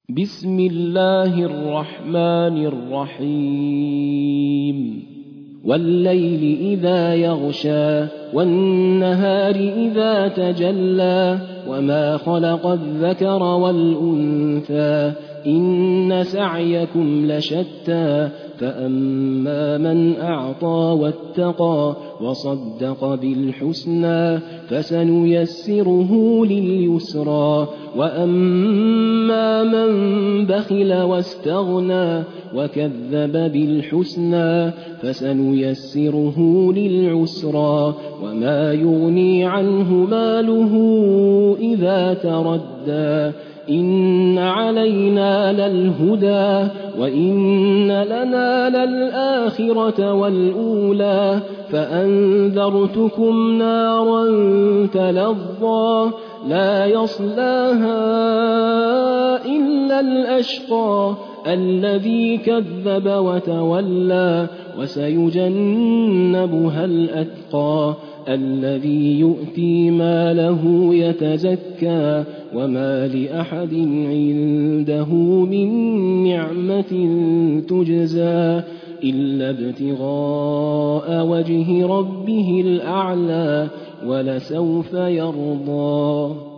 بسم الله الرحمن الرحيم والليل إذا يغشى والنهار إذا تجلى وما خلق الذكر والأنثى إن سعيكم لشتى فأما من أعطى واتقى وصدق بالحسنى فسنيسره لليسرى وأما من بخل واستغنى وكذب بالحسنى فسنيسره للعسرى وما يغني عنه ماله إذا تردى إن علينا للهدى وإن لنا للآخرة والأولى فأنذرتكم نارا تلظى لا يصلاها إلا الأشقى الذي كذب وتولى وسيجنبها الأتقى الذي يؤتي ماله يتزكى وما لأحد عنده من نعمة تجزى إلا ابتغاء وجه ربه الأعلى ولسوف يرضى.